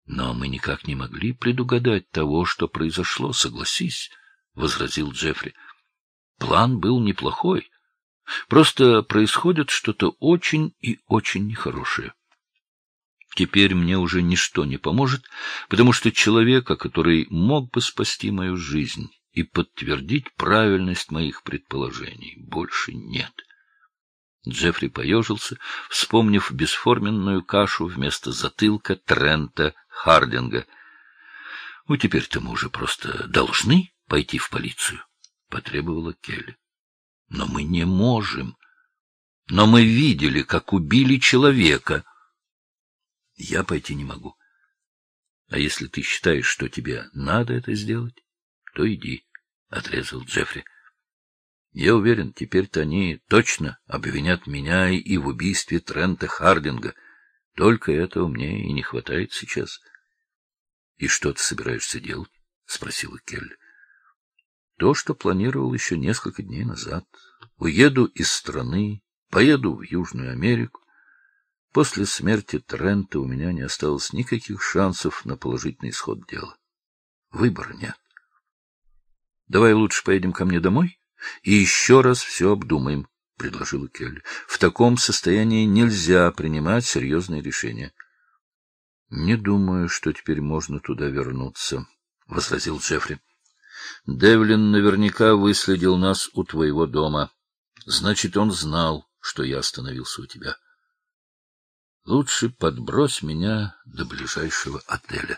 — Но мы никак не могли предугадать того, что произошло, согласись, — возразил Джеффри. — План был неплохой. Просто происходит что-то очень и очень нехорошее. Теперь мне уже ничто не поможет, потому что человека, который мог бы спасти мою жизнь и подтвердить правильность моих предположений, больше нет. Джеффри поежился, вспомнив бесформенную кашу вместо затылка Трента Хардинга. — Ну, теперь-то мы уже просто должны пойти в полицию, — потребовала Келли. — Но мы не можем. Но мы видели, как убили человека. — Я пойти не могу. А если ты считаешь, что тебе надо это сделать, то иди, — отрезал Джеффри. Я уверен, теперь-то они точно обвинят меня и в убийстве Трента Хардинга. Только этого мне и не хватает сейчас. — И что ты собираешься делать? — спросила Келли. — То, что планировал еще несколько дней назад. Уеду из страны, поеду в Южную Америку. После смерти Трента у меня не осталось никаких шансов на положительный исход дела. Выбора нет. — Давай лучше поедем ко мне домой и еще раз все обдумаем, — предложила Келли. — В таком состоянии нельзя принимать серьезные решения. — Не думаю, что теперь можно туда вернуться, — возразил Джеффри. — Девлин наверняка выследил нас у твоего дома. Значит, он знал, что я остановился у тебя. Лучше подбрось меня до ближайшего отеля.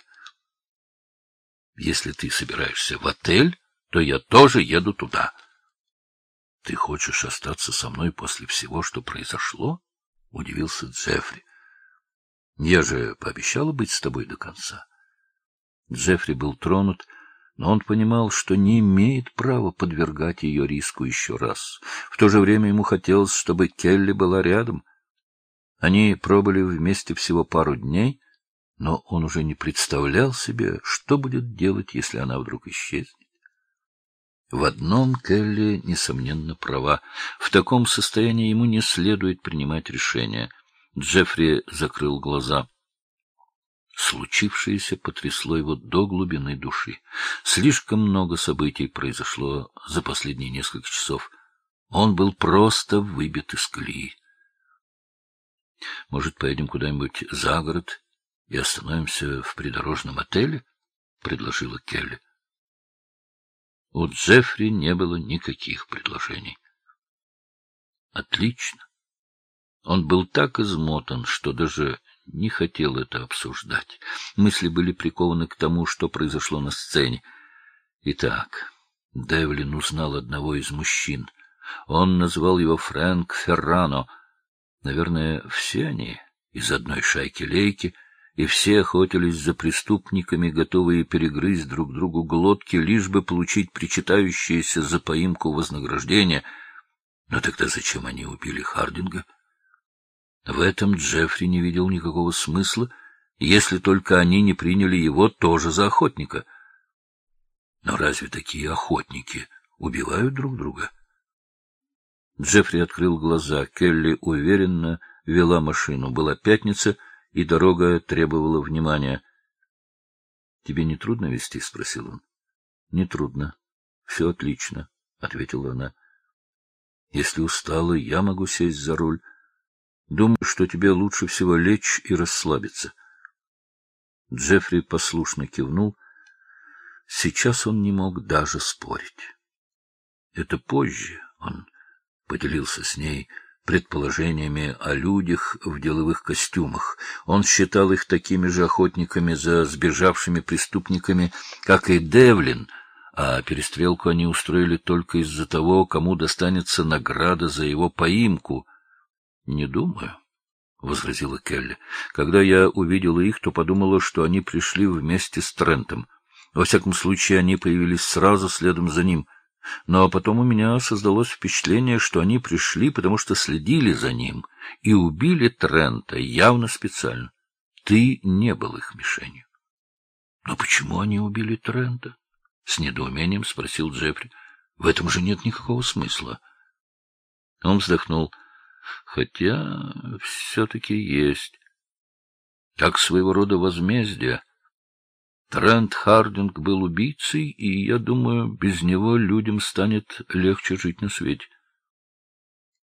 Если ты собираешься в отель, то я тоже еду туда. — Ты хочешь остаться со мной после всего, что произошло? — удивился Джеффри. — Я же пообещала быть с тобой до конца. Джеффри был тронут, но он понимал, что не имеет права подвергать ее риску еще раз. В то же время ему хотелось, чтобы Келли была рядом. Они пробыли вместе всего пару дней, но он уже не представлял себе, что будет делать, если она вдруг исчезнет. В одном Келли, несомненно, права. В таком состоянии ему не следует принимать решения. Джеффри закрыл глаза. Случившееся потрясло его до глубины души. Слишком много событий произошло за последние несколько часов. Он был просто выбит из колеи. — Может, поедем куда-нибудь за город и остановимся в придорожном отеле? — предложила Келли. У Джеффри не было никаких предложений. Отлично. Он был так измотан, что даже не хотел это обсуждать. Мысли были прикованы к тому, что произошло на сцене. Итак, Девлин узнал одного из мужчин. Он назвал его Фрэнк Феррано. Наверное, все они из одной шайки-лейки, и все охотились за преступниками, готовые перегрызть друг другу глотки, лишь бы получить причитающееся за поимку вознаграждение. Но тогда зачем они убили Хардинга? В этом Джеффри не видел никакого смысла, если только они не приняли его тоже за охотника. Но разве такие охотники убивают друг друга? Джеффри открыл глаза. Келли уверенно вела машину. Была пятница, и дорога требовала внимания. — Тебе не трудно везти? — спросил он. — Не трудно. Все отлично, — ответила она. — Если устала, я могу сесть за руль. Думаю, что тебе лучше всего лечь и расслабиться. Джеффри послушно кивнул. Сейчас он не мог даже спорить. Это позже он поделился с ней предположениями о людях в деловых костюмах. Он считал их такими же охотниками за сбежавшими преступниками, как и Девлин, а перестрелку они устроили только из-за того, кому достанется награда за его поимку. — Не думаю, — возразила Келли. — Когда я увидела их, то подумала, что они пришли вместе с Трентом. Во всяком случае, они появились сразу следом за ним. Но потом у меня создалось впечатление, что они пришли, потому что следили за ним, и убили Трента явно специально. Ты не был их мишенью. — Но почему они убили Трента? — с недоумением спросил Джеффри. — В этом же нет никакого смысла. Он вздохнул. — Хотя все-таки есть. Как своего рода возмездие. Трент Хардинг был убийцей, и, я думаю, без него людям станет легче жить на свете.